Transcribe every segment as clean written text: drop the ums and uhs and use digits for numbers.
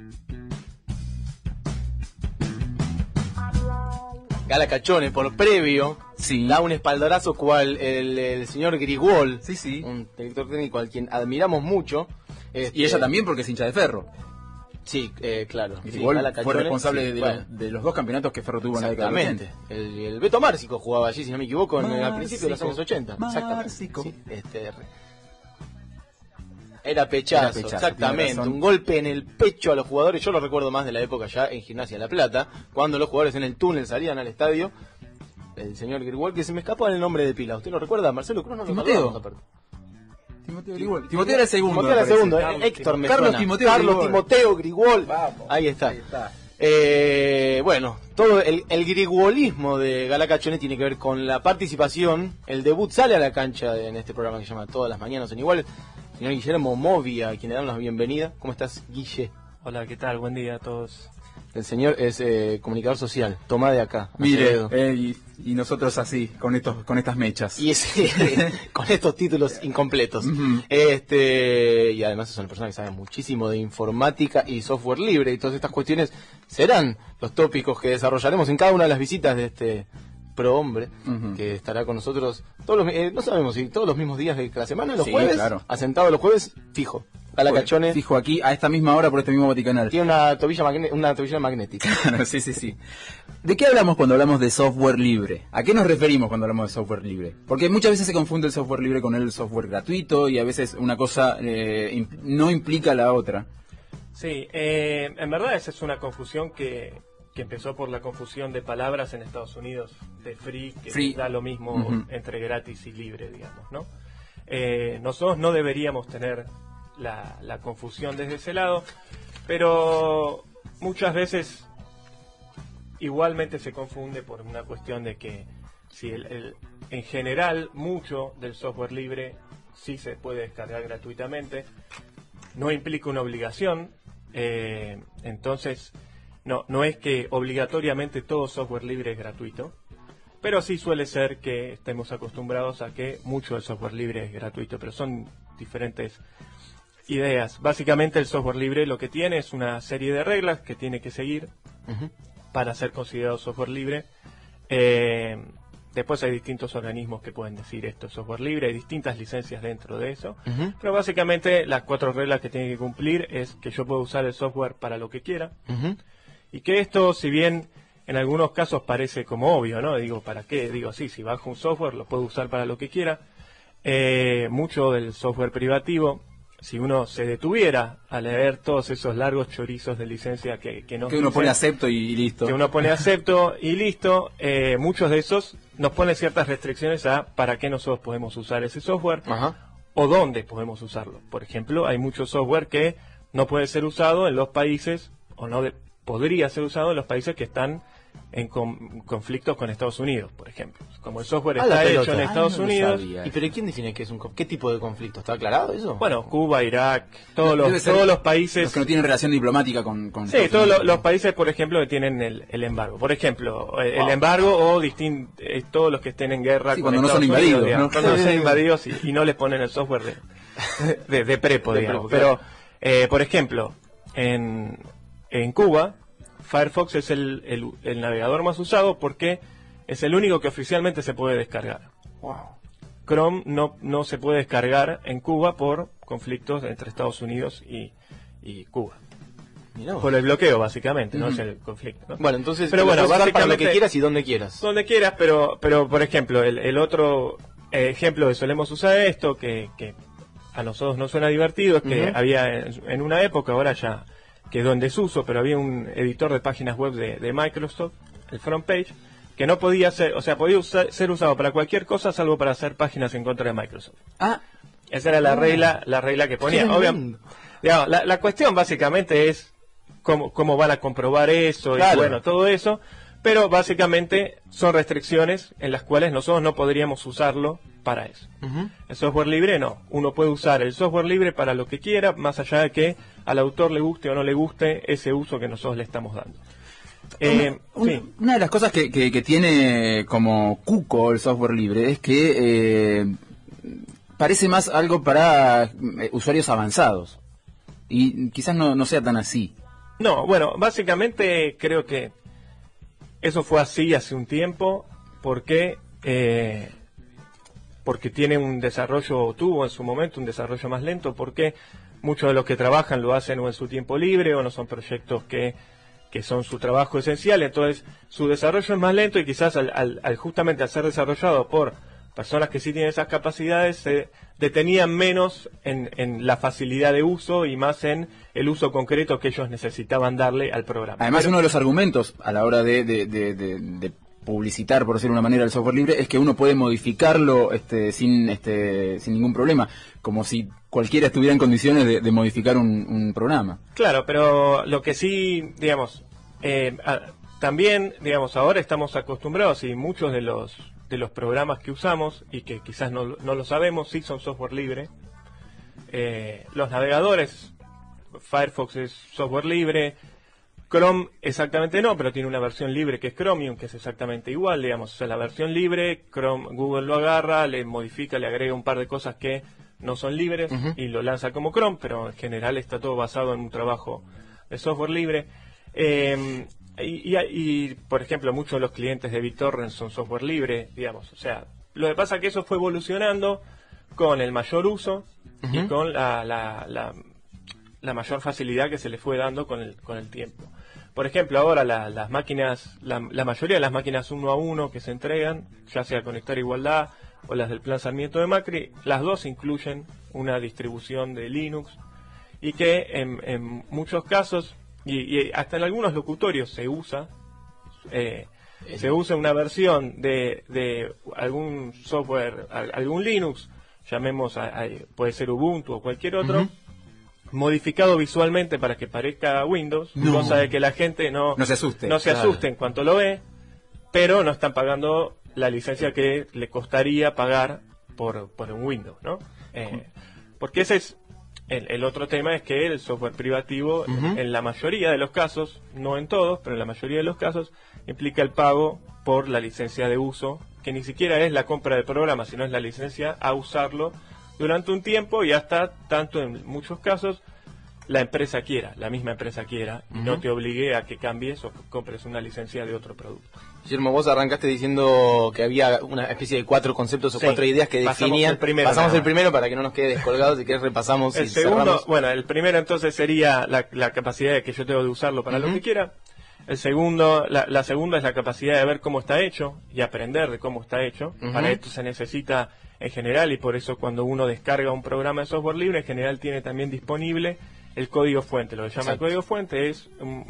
Gala Cachone, por previo, Sí. da un espaldarazo cual el señor Grigol, Sí, sí. un director técnico al quien admiramos mucho. Y ella también porque es hincha de Ferro. Sí, claro. Sí, Igual Gala fue Cachone, responsable sí, de los 2 campeonatos que Ferro tuvo en la década de los exactamente. El Beto Márcico jugaba allí, si no me equivoco, al principio de los años 80. Márcico. Exactamente. Sí, Era pechazo, tiene exactamente. razón. Un golpe en el pecho a los jugadores. Yo lo recuerdo más de la época ya en Gimnasia La Plata, cuando los jugadores en el túnel salían al estadio. El señor Grigol, que se me escapa el nombre de pila. ¿Usted lo recuerda? Marcelo Cruz, no lo Timoteo. recordamos, aparte. Timoteo Grigol. Timoteo era el segundo. Timoteo era el me parece. segundo. Héctor me Carlos suena. Timoteo Carlos Grigol. Timoteo Grigol. Vamos. Ahí está. Ahí está. Bueno, todo el griguolismo de Gala Cachone tiene que ver con la participación. El debut sale a la cancha en este programa que se llama Todas las Mañanas Son Iguales. Señor Guillermo Movia, a quien le damos la bienvenida. ¿Cómo estás, Guille? Hola, ¿qué tal? Buen día a todos. El señor es comunicador social. Tomá de acá. Mire, Acevedo. y nosotros así, con estas mechas. Y con estos títulos incompletos. Ujú. Y además es una persona que sabe muchísimo de informática y software libre, y todas estas cuestiones serán los tópicos que desarrollaremos en cada una de las visitas de este prohombre, Ujú. que estará con nosotros todos los, no sabemos si todos los mismos días de la semana, los Sí, jueves, claro. asentado los jueves, fijo. Gala Cachone Fijo aquí, a esta misma hora, por este mismo Vaticanal. tiene una tobilla magnética. Sí, sí, sí. ¿De qué hablamos cuando hablamos de software libre? ¿A qué nos referimos cuando hablamos de software libre? Porque muchas veces se confunde el software libre con el software gratuito y a veces una cosa no implica la otra. Sí, en verdad esa es una confusión que empezó por la confusión de palabras en Estados Unidos, de free, que Free. da lo mismo Ujú. entre gratis y libre, digamos, ¿no? Nosotros no deberíamos tener la confusión desde ese lado, pero muchas veces igualmente se confunde por una cuestión de que si en general mucho del software libre sí se puede descargar gratuitamente, no implica una obligación, entonces no es que obligatoriamente todo software libre es gratuito, pero sí suele ser que estemos acostumbrados a que mucho del software libre es gratuito, pero son diferentes ideas. Básicamente el software libre lo que tiene es una serie de reglas que tiene que seguir Ujú. para ser considerado software libre. Después hay distintos organismos que pueden decir esto es software libre, hay distintas licencias dentro de eso, Ujú. pero básicamente las 4 reglas que tiene que cumplir es que yo puedo usar el software para lo que quiera, Ujú. y que esto, si bien en algunos casos parece como obvio, ¿no? Digo, ¿para qué? Digo, sí, si bajo un software lo puedo usar para lo que quiera. Mucho del software privativo, si uno se detuviera a leer todos esos largos chorizos de licencia que nos Que uno dicen, pone acepto y listo. que uno pone acepto y listo, muchos de esos nos ponen ciertas restricciones a para qué nosotros podemos usar ese software Ajá. o dónde podemos usarlo. Por ejemplo, hay mucho software que no puede ser usado en los países, o no podría ser usado en los países que están en conflictos con Estados Unidos, por ejemplo. Como el software A la está hecho pelota. en Estados no lo Unidos, sabía. ¿Y pero quién define qué es qué tipo de conflicto? ¿Está aclarado eso? bueno, Cuba, Irak, todos Debe ser los países... Los que no tienen relación diplomática con Sí, Estados todos Unidos. los países, por ejemplo, que tienen el embargo. Por ejemplo, el embargo o todos los que estén en guerra Sí, con cuando no son Estados Unidos, invadidos, digamos, ¿no? cuando no son invadidos y no les ponen el software de prepo, De digamos. prepo, Pero, por ejemplo, en Cuba, Firefox es el navegador más usado porque es el único que oficialmente se puede descargar. Wow. Chrome no se puede descargar en Cuba por conflictos entre Estados Unidos y Cuba. Mirá vos. Por el bloqueo, básicamente, no Ujú. es el conflicto, ¿no? Bueno, entonces Pero lo bueno, puedes usar para lo que básicamente- quieras y donde quieras. Donde quieras, pero por ejemplo, el otro ejemplo que solemos usar esto, que a nosotros no suena divertido, es que Ujú. había en una época, ahora ya quedó en desuso, pero había un editor de páginas web de Microsoft, el FrontPage, que no podía ser, o sea, podía ser usado para cualquier cosa salvo para hacer páginas en contra de Microsoft. Ah, Esa era la regla que ponía. Tremendo. Obviamente, digamos, la cuestión básicamente es cómo van a comprobar eso Claro. y bueno, todo eso, pero básicamente son restricciones en las cuales nosotros no podríamos usarlo para eso. Ujú. El software libre no, uno puede usar el software libre para lo que quiera, más allá de que al autor le guste o no le guste ese uso que nosotros le estamos dando. Sí. Una de las cosas que tiene como cuco el software libre es que parece más algo para usuarios avanzados. Y quizás no sea tan así. No, bueno, básicamente creo que eso fue así hace un tiempo porque porque tiene un desarrollo, tuvo en su momento un desarrollo más lento, porque muchos de los que trabajan lo hacen o en su tiempo libre o no son proyectos que son su trabajo esencial, entonces su desarrollo es más lento y quizás al justamente al ser desarrollado por personas que sí tienen esas capacidades se detenían menos en la facilidad de uso y más en el uso concreto que ellos necesitaban darle al programa. Además, uno de los argumentos a la hora de publicitar, por decirlo de una manera, el software libre es que uno puede modificarlo sin ningún problema, como si cualquiera estuviera en condiciones de modificar un programa. Claro, pero lo que sí, digamos, también, digamos, ahora estamos acostumbrados y muchos de los programas que usamos y que quizás no lo sabemos, sí son software libre. Los navegadores, Firefox es software libre, Chrome exactamente no, pero tiene una versión libre que es Chromium, que es exactamente igual, digamos, o sea, la versión libre, Google lo agarra, le modifica, le agrega un par de cosas que no son libres y lo lanza como Chrome, pero en general está todo basado en un trabajo de software libre. Y, por ejemplo, muchos de los clientes de BitTorrent son software libre, digamos, o sea, lo que pasa es que eso fue evolucionando con el mayor uso y con la mayor facilidad que se le fue dando con el tiempo. Por ejemplo, ahora las máquinas, la mayoría de las máquinas 1 a 1 que se entregan, ya sea Conectar Igualdad o las del Plan Sarmiento de Macri, las dos incluyen una distribución de Linux y que en muchos casos, y hasta en algunos locutorios se usa una versión de algún software, algún Linux, llamemos, puede ser Ubuntu o cualquier otro, modificado visualmente para que parezca Windows, cosa de que la gente no se asuste en cuanto lo ve, pero no están pagando la licencia que le costaría pagar por un Windows, ¿no? Porque ese es el otro tema, es que el software privativo en la mayoría de los casos, no en todos, pero en la mayoría de los casos implica el pago por la licencia de uso, que ni siquiera es la compra del programa, sino es la licencia a usarlo durante un tiempo y hasta tanto en muchos casos la misma empresa quiera, y no te obligue a que cambies o compres una licencia de otro producto. Guillermo, vos arrancaste diciendo que había una especie de 4 conceptos o 4 ideas que definían. Pasamos el primero para que no nos quede descolgados, si querés repasamos. El segundo, cerramos. Bueno, el primero entonces sería la capacidad que yo tengo de usarlo para lo que quiera. El segundo, la segunda es la capacidad de ver cómo está hecho y aprender de cómo está hecho. Para esto se necesita en general, y por eso cuando uno descarga un programa de software libre, en general tiene también disponible el código fuente. Lo que llama el código fuente es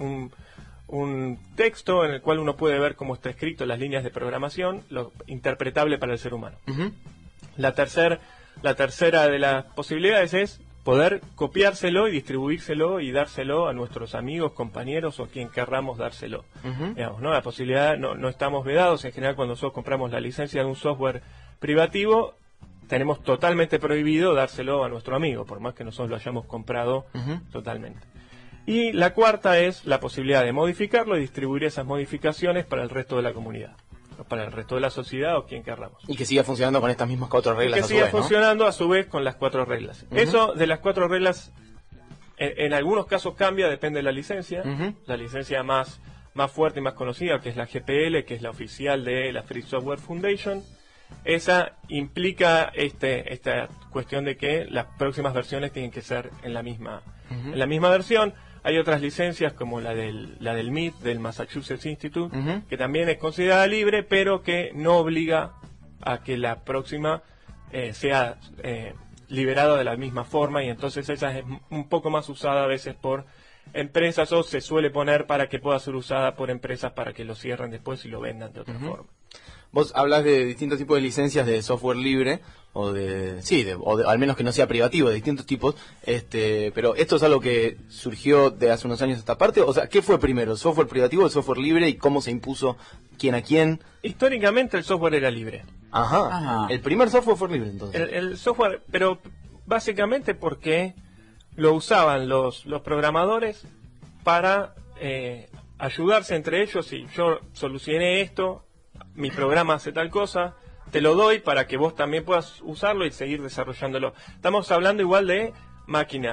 un texto en el cual uno puede ver cómo está escrito, las líneas de programación, lo interpretable para el ser humano. La tercera de las posibilidades es poder copiárselo y distribuírselo y dárselo a nuestros amigos, compañeros o quien querramos dárselo. Digamos, ¿no? La posibilidad, no estamos vedados. En general, cuando nosotros compramos la licencia de un software privativo, tenemos totalmente prohibido dárselo a nuestro amigo, por más que nosotros lo hayamos comprado totalmente. Y la cuarta es la posibilidad de modificarlo y distribuir esas modificaciones para el resto de la comunidad, para el resto de la sociedad o quien querramos. Y que siga funcionando con estas mismas 4 reglas. Y que siga funcionando a su vez con las 4 reglas. Eso de las 4 reglas, en algunos casos cambia, depende de la licencia. La licencia más fuerte y más conocida, que es la GPL, que es la oficial de la Free Software Foundation, esa implica esta cuestión de que las próximas versiones tienen que ser en la misma versión. Hay otras licencias como la del MIT, del Massachusetts Institute, que también es considerada libre, pero que no obliga a que la próxima sea liberada de la misma forma, y entonces esa es un poco más usada a veces por empresas, o se suele poner para que pueda ser usada por empresas para que lo cierren después y lo vendan de otra forma. Vos hablas de distintos tipos de licencias de software libre, o al menos que no sea privativo, de distintos tipos, pero esto es algo que surgió de hace unos años esta parte. O sea, ¿qué fue primero, el software privativo o el software libre, y cómo se impuso quién a quién? Históricamente el software era libre. El primer software fue libre, entonces. El software, pero básicamente porque lo usaban los programadores para ayudarse entre ellos. Si yo solucioné esto, mi programa hace tal cosa, te lo doy para que vos también puedas usarlo y seguir desarrollándolo. Estamos hablando igual de máquinas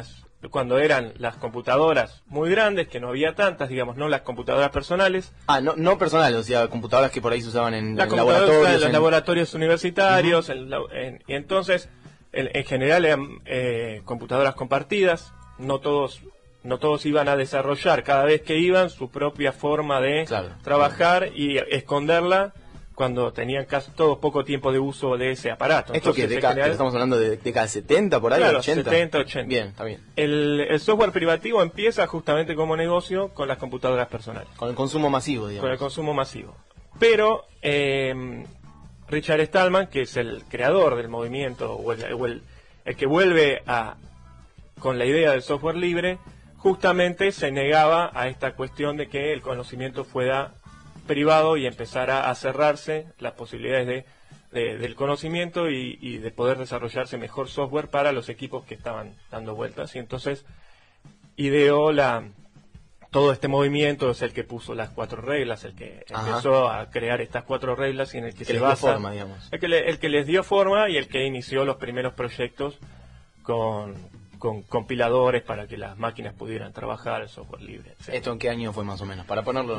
cuando eran las computadoras muy grandes, que no había tantas, digamos, no las computadoras personales. No personales, o sea, computadoras que por ahí se usaban en Las computadoras laboratorios. en los laboratorios universitarios, y entonces, en general eran computadoras compartidas, no todos iban a desarrollar cada vez que iban su propia forma de trabajar y esconderla cuando tenían casi todo poco tiempo de uso de ese aparato. ¿Esto que estamos hablando de década 70 por ahí? Claro, 80. 70, 80. Bien, está bien. El software privativo empieza justamente como negocio con las computadoras personales. Con el consumo masivo, digamos. Con el consumo masivo. Pero Richard Stallman, que es el creador del movimiento, o el que vuelve con la idea del software libre, justamente se negaba a esta cuestión de que el conocimiento fuera privado y empezara a cerrarse las posibilidades del conocimiento y de poder desarrollarse mejor software para los equipos que estaban dando vueltas. Y entonces ideó todo este movimiento, es el que puso las 4 reglas, el que empezó a crear estas 4 reglas y en el que se basa, forma, digamos. El que les dio forma y el que inició los primeros proyectos con compiladores para que las máquinas pudieran trabajar el software libre, etc. ¿Esto en qué año fue más o menos? Para ponerlo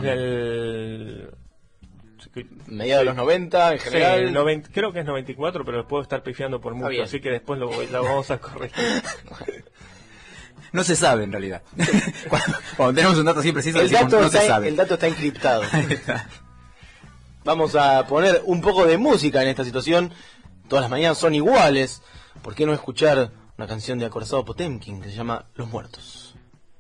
mediados de los 90 en general. Sí, creo que es 94, pero lo puedo estar pifiando por mucho, así que después lo vamos a corregir. No se sabe en realidad. Cuando tenemos un dato así preciso, no se sabe. El dato está encriptado. Vamos a poner un poco de música en esta situación. Todas las mañanas son iguales. ¿Por qué no escuchar una canción de Acorazado Potemkin que se llama Los Muertos?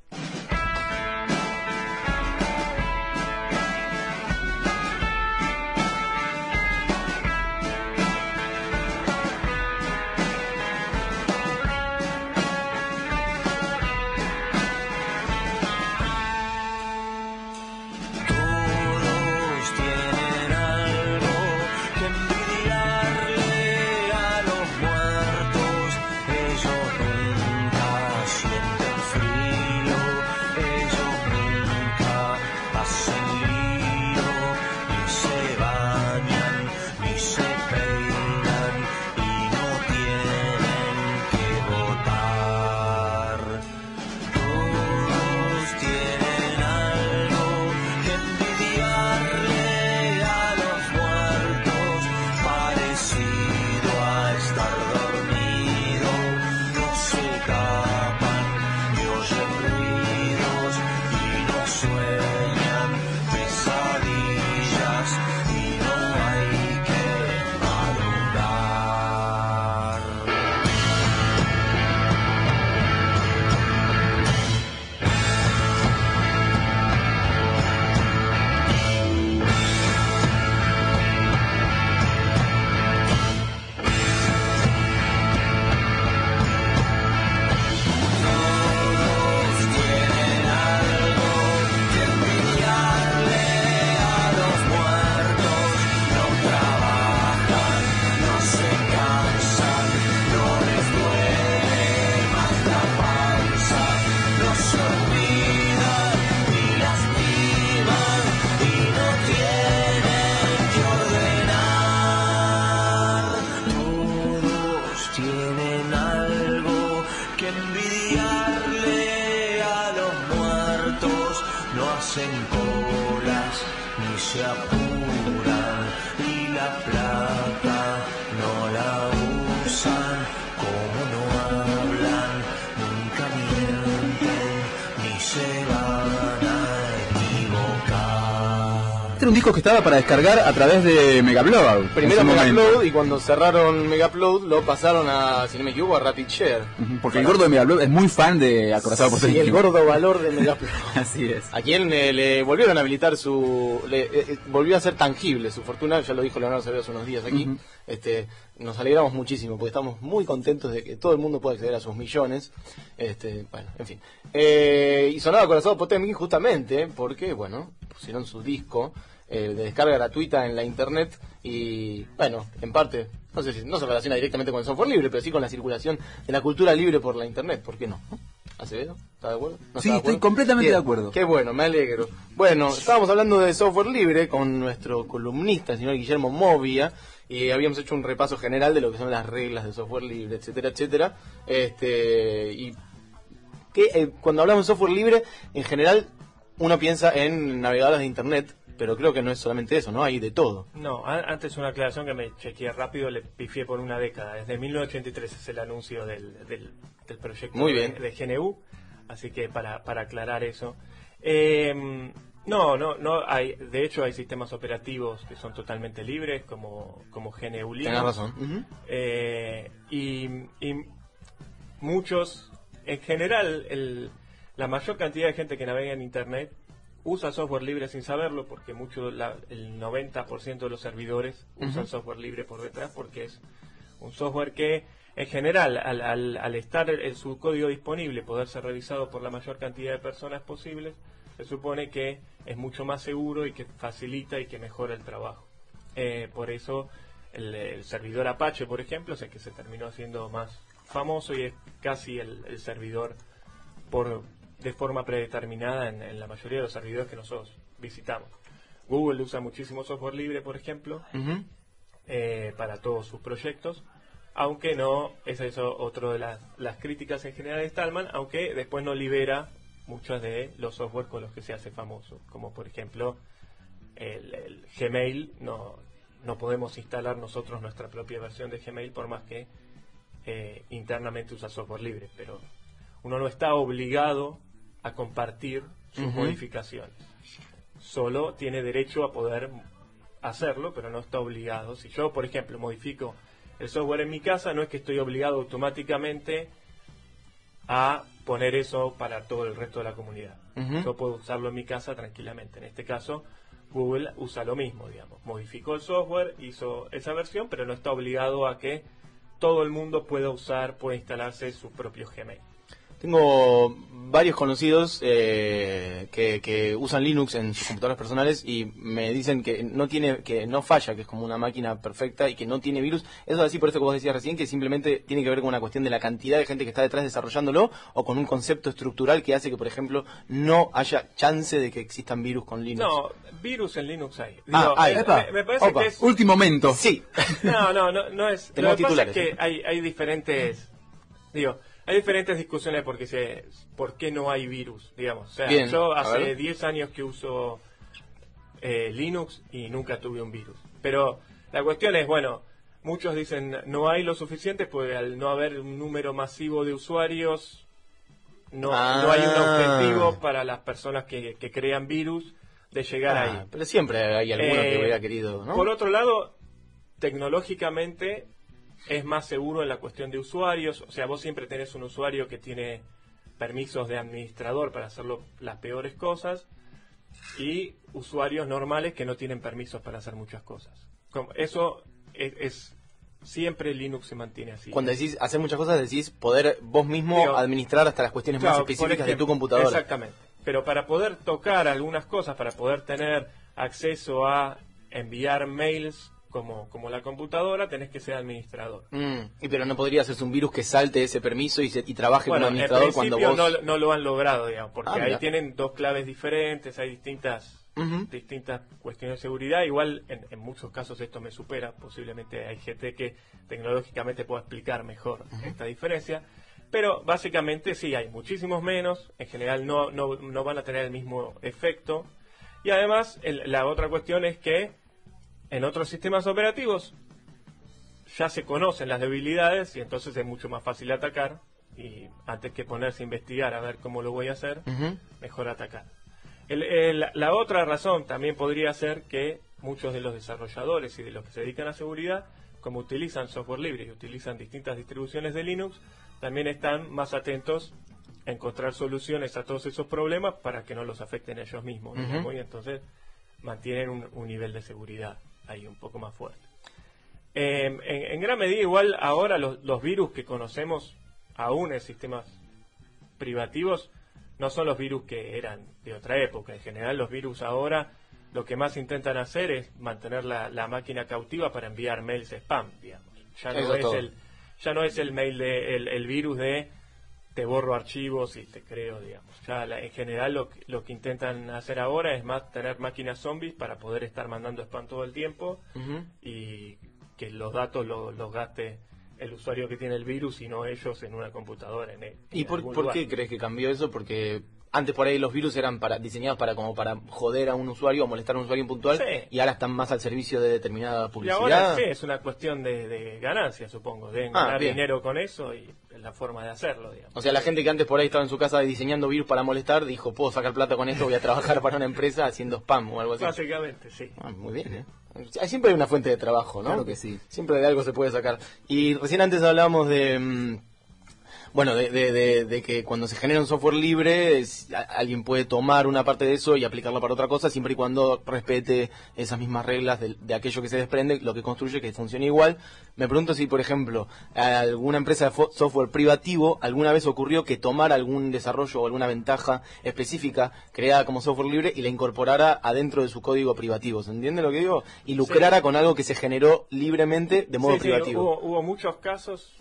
Era un disco que estaba para descargar a través de Megaupload. Primero Megaupload, y cuando cerraron Megaupload lo pasaron a, si no me equivoco, a Rapid Share. Porque el gordo de Megaupload es muy fan de Acorazado Potemkin. Sí, el gordo valor de Megaupload. Así es. A quien le volvieron a habilitar volvió a ser tangible su fortuna, ya lo dijo Leonardo Acevedo hace unos días aquí. Nos alegramos muchísimo porque estamos muy contentos de que todo el mundo pueda acceder a sus millones. Bueno, en fin. Y sonaba Acorazado Potemkin justamente porque, bueno, pusieron su disco de descarga gratuita en la internet y, bueno, en parte, no sé si no se relaciona directamente con el software libre, pero sí con la circulación de la cultura libre por la internet. ¿Por qué no? ¿Acevedo? ¿Está de acuerdo? ¿No sí, está de acuerdo? Estoy completamente de acuerdo. Qué bueno, me alegro. Bueno, estábamos hablando de software libre con nuestro columnista, el señor Guillermo Movia, y habíamos hecho un repaso general de lo que son las reglas de software libre, etcétera, etcétera. Y que cuando hablamos de software libre, en general uno piensa en navegadores de internet, pero creo que no es solamente eso, ¿no? Hay de todo. No, antes una aclaración que me chequeé rápido, le pifié por una década. Desde 1983 es el anuncio del proyecto Muy bien. de GNU, así que para aclarar eso. No hay, de hecho hay sistemas operativos que son totalmente libres, como GNU Linux. Tenés razón. Y muchos, en general, la mayor cantidad de gente que navega en Internet usa software libre sin saberlo, porque el 90% de los servidores usan software libre por detrás, porque es un software que, en general, al estar su código disponible, poder ser revisado por la mayor cantidad de personas posibles, se supone que es mucho más seguro y que facilita y que mejora el trabajo. Por eso el servidor Apache, por ejemplo, es el que se terminó haciendo más famoso y es casi el servidor de forma predeterminada en la mayoría de los servidores que nosotros visitamos. Google usa muchísimo software libre, por ejemplo, para todos sus proyectos, aunque no, es eso otro de las críticas en general de Stallman, aunque después no libera muchos de los software con los que se hace famoso, como por ejemplo el Gmail. No podemos instalar nosotros nuestra propia versión de Gmail, por más que internamente usa software libre, pero uno no está obligado a compartir sus modificaciones. Solo tiene derecho a poder hacerlo, pero no está obligado. Si yo, por ejemplo, modifico el software en mi casa, no es que estoy obligado automáticamente a poner eso para todo el resto de la comunidad. Yo puedo usarlo en mi casa tranquilamente. En este caso, Google usa lo mismo, digamos. Modificó el software, hizo esa versión, pero no está obligado a que todo el mundo pueda instalarse su propio Gmail. Tengo varios conocidos que usan Linux en sus computadoras personales y me dicen que no falla, que es como una máquina perfecta y que no tiene virus. Eso es así, por eso que vos decías recién, que simplemente tiene que ver con una cuestión de la cantidad de gente que está detrás desarrollándolo, o con un concepto estructural que hace que, por ejemplo, no haya chance de que existan virus con Linux. No, virus en Linux hay. Hay. Me parece que es... Último momento. Sí. No es... Tenemos lo que pasa titulares. es que hay diferentes... Hay diferentes discusiones por qué no hay virus, digamos. O sea, Bien, yo a hace ver. 10 años que uso Linux y nunca tuve un virus. Pero la cuestión es, muchos dicen no hay lo suficiente, pues al no haber un número masivo de usuarios, no hay un objetivo para las personas que crean virus de llegar ahí. Pero siempre hay alguno que hubiera querido, ¿no? Por otro lado, tecnológicamente es más seguro en la cuestión de usuarios. O sea, vos siempre tenés un usuario que tiene permisos de administrador para hacer las peores cosas, y usuarios normales que no tienen permisos para hacer muchas cosas. Eso es siempre Linux se mantiene así. Cuando decís hacer muchas cosas, decís poder vos mismo administrar hasta las cuestiones más específicas de tu computadora. Exactamente. Pero para poder tocar algunas cosas, para poder tener acceso a enviar mails como la computadora, tenés que ser administrador. Pero no podría hacerse un virus que salte ese permiso y trabaje como administrador cuando vos... no lo han logrado, digamos, porque ahí mira. tienen dos claves diferentes, hay distintas cuestiones de seguridad. Igual en muchos casos esto me supera, posiblemente hay gente que tecnológicamente pueda explicar mejor esta diferencia, pero básicamente sí, hay muchísimos menos, en general no van a tener el mismo efecto, y además la otra cuestión es que en otros sistemas operativos ya se conocen las debilidades y entonces es mucho más fácil atacar, y antes que ponerse a investigar a ver cómo lo voy a hacer, mejor atacar. La otra razón también podría ser que muchos de los desarrolladores y de los que se dedican a seguridad, como utilizan software libre y utilizan distintas distribuciones de Linux, también están más atentos a encontrar soluciones a todos esos problemas para que no los afecten a ellos mismos, digamos, y entonces mantienen un nivel de seguridad ahí un poco más fuerte. En gran medida igual ahora los virus que conocemos aún en sistemas privativos no son los virus que eran de otra época. En general los virus ahora lo que más intentan hacer es mantener la máquina cautiva para enviar mails spam, digamos. Ya no es el mail el virus de te borro archivos y te creo, digamos. Ya en general lo que intentan hacer ahora es más tener máquinas zombies para poder estar mandando spam todo el tiempo y que los datos los gaste el usuario que tiene el virus y no ellos en una computadora. ¿Y por qué crees que cambió eso? Porque antes por ahí los virus eran diseñados para joder a un usuario o molestar a un usuario puntual, sí. Y ahora están más al servicio de determinada Y publicidad. ahora sí, es una cuestión de ganancia, supongo. Deben ganar bien. dinero con eso y es la forma de hacerlo, digamos. O sea, la gente que antes por ahí estaba en su casa diseñando virus para molestar, dijo, puedo sacar plata con esto, voy a trabajar para una empresa haciendo spam o algo así. Básicamente, sí. Muy bien, ¿eh? Siempre hay una fuente de trabajo, ¿no? Claro que sí. Siempre de algo se puede sacar. Y recién antes hablábamos de... Bueno, de que cuando se genera un software libre, alguien puede tomar una parte de eso y aplicarla para otra cosa, siempre y cuando respete esas mismas reglas de aquello que se desprende, lo que construye, que funcione igual. Me pregunto si, por ejemplo, alguna empresa de software privativo alguna vez ocurrió que tomara algún desarrollo o alguna ventaja específica creada como software libre y la incorporara adentro de su código privativo. ¿Se entiende lo que digo? Y lucrara con algo que se generó libremente de modo privativo. Hubo muchos casos.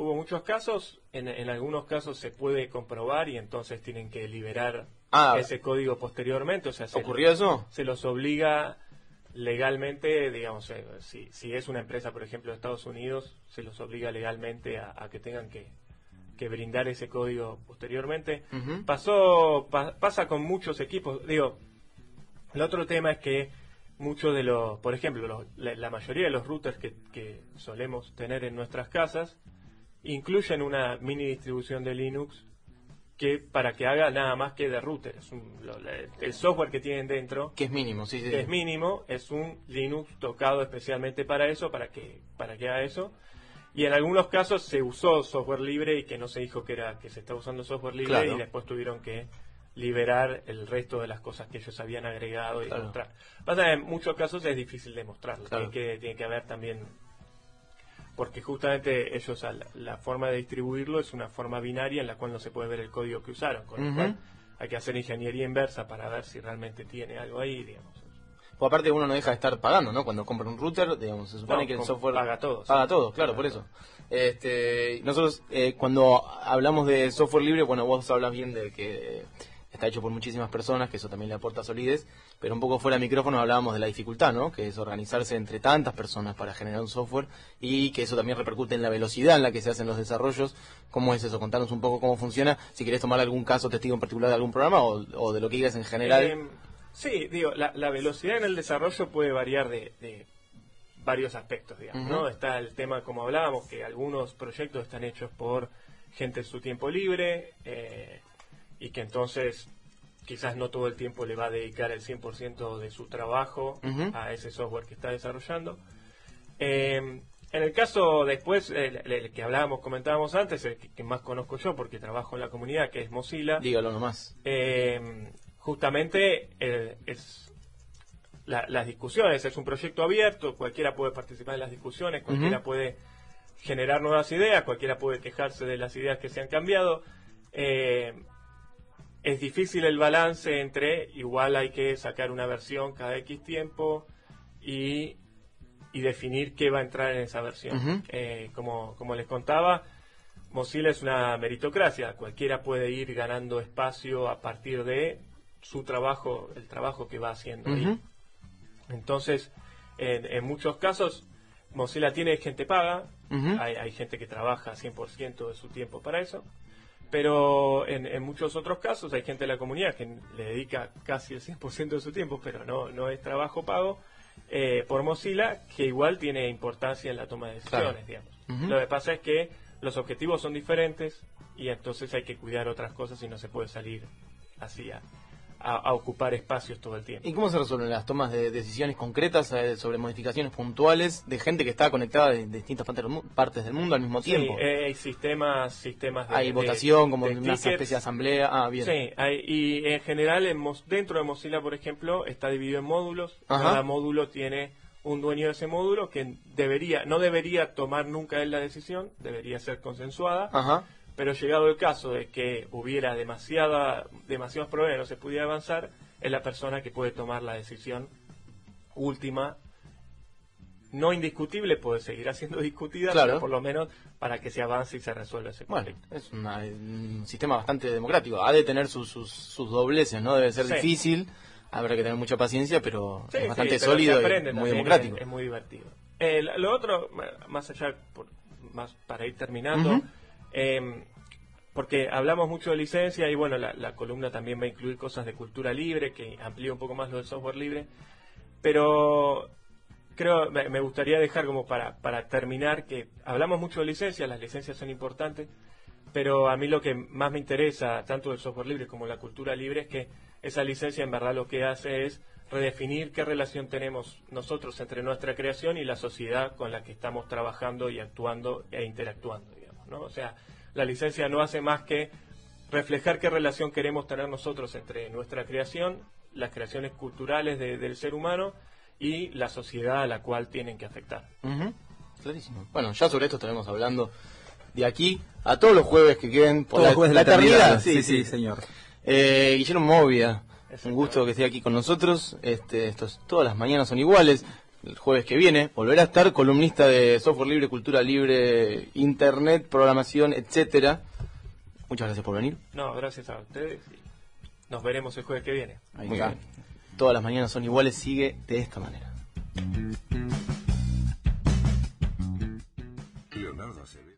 En algunos casos se puede comprobar y entonces tienen que liberar ese código posteriormente. O sea, ¿ocurrió eso? Se los obliga legalmente, digamos, si es una empresa, por ejemplo, de Estados Unidos, se los obliga legalmente a que tengan que brindar ese código posteriormente. Uh-huh. Pasa con muchos equipos. Digo, el otro tema es que muchos de los, por ejemplo, la mayoría de los routers que solemos tener en nuestras casas incluyen una mini distribución de Linux para que haga nada más que de router. El software que tienen dentro, que es mínimo, sí. Que es mínimo, es un Linux tocado especialmente para eso, para que haga eso. Y en algunos casos se usó software libre y que no se dijo que se estaba usando software libre, claro. Y después tuvieron que liberar el resto de las cosas que ellos habían agregado y claro. demostrar. Pasa que en muchos casos es difícil demostrarlo. Claro. Tiene que haber también, porque justamente ellos la forma de distribuirlo es una forma binaria en la cual no se puede ver el código que usaron, con lo cual hay que hacer ingeniería inversa para ver si realmente tiene algo ahí, digamos. O aparte uno no deja de estar pagando, ¿no? Cuando compra un router, digamos, se supone que el software paga todo. Paga todo, claro, por eso. Nosotros cuando hablamos de software libre, bueno, vos hablas bien de que está hecho por muchísimas personas, que eso también le aporta solidez, pero un poco fuera de micrófono hablábamos de la dificultad, ¿no? Que es organizarse entre tantas personas para generar un software y que eso también repercute en la velocidad en la que se hacen los desarrollos. ¿Cómo es eso? Contanos un poco cómo funciona, si querés tomar algún caso testigo en particular de algún programa o de lo que digas en general. Sí, digo, la velocidad en el desarrollo puede variar de varios aspectos, digamos, ¿no? Está el tema, como hablábamos, que algunos proyectos están hechos por gente en su tiempo libre, y que entonces quizás no todo el tiempo le va a dedicar el 100% de su trabajo a ese software que está desarrollando. En el caso después, el que comentábamos antes, el que más conozco yo porque trabajo en la comunidad, que es Mozilla. Dígalo nomás. Justamente las discusiones, es un proyecto abierto, cualquiera puede participar en las discusiones, cualquiera puede generar nuevas ideas, cualquiera puede quejarse de las ideas que se han cambiado. Es difícil el balance entre igual hay que sacar una versión cada X tiempo y definir qué va a entrar en esa versión. Como les contaba, Mozilla es una meritocracia, cualquiera puede ir ganando espacio a partir de su trabajo, el trabajo que va haciendo ahí. Entonces, en muchos casos, Mozilla tiene gente paga, hay gente que trabaja 100% de su tiempo para eso, pero en muchos otros casos hay gente de la comunidad que le dedica casi el 100% de su tiempo, pero no es trabajo pago por Mozilla, que igual tiene importancia en la toma de decisiones, digamos. Lo que pasa es que los objetivos son diferentes y entonces hay que cuidar otras cosas y no se puede salir así a ocupar espacios todo el tiempo. ¿Y cómo se resuelven las tomas de decisiones concretas sobre modificaciones puntuales de gente que está conectada de distintas partes del mundo al mismo tiempo? Sí, hay sistemas hay votación, como de una especie de asamblea. Bien. Sí, y en general dentro de Mozilla, por ejemplo, está dividido en módulos. Cada módulo tiene un dueño de ese módulo que no debería tomar nunca él la decisión, debería ser consensuada. Pero llegado el caso de que hubiera demasiados problemas, no se pudiera avanzar, es la persona que puede tomar la decisión última, no indiscutible, puede seguir siendo discutida, pero por lo menos para que se avance y se resuelva ese conflicto. Bueno, es un sistema bastante democrático, ha de tener sus dobleces, ¿no? Debe ser difícil, habrá que tener mucha paciencia, pero es bastante sólido y muy democrático. Es muy divertido. Lo otro, más allá más para ir terminando. Porque hablamos mucho de licencia y bueno, la columna también va a incluir cosas de cultura libre, que amplía un poco más lo del software libre, pero creo, me gustaría dejar como para terminar que hablamos mucho de licencias, las licencias son importantes, pero a mí lo que más me interesa, tanto del software libre como la cultura libre, es que esa licencia en verdad lo que hace es redefinir qué relación tenemos nosotros entre nuestra creación y la sociedad con la que estamos trabajando y actuando e interactuando, digamos, ¿no? O sea, la licencia no hace más que reflejar qué relación queremos tener nosotros entre nuestra creación, las creaciones culturales del ser humano y la sociedad a la cual tienen que afectar. Clarísimo. Bueno, ya sobre esto estaremos hablando de aquí a todos los jueves que queden por Todos los jueves de la eternidad. Sí, señor. Guillermo Movia, un gusto que esté aquí con nosotros. Todas las mañanas son iguales. El jueves que viene volverá a estar columnista de software libre, cultura libre, internet, programación, etcétera. Muchas gracias por venir. No, gracias a ustedes y nos veremos el jueves que viene. Muy bien. Todas las mañanas son iguales, sigue de esta manera.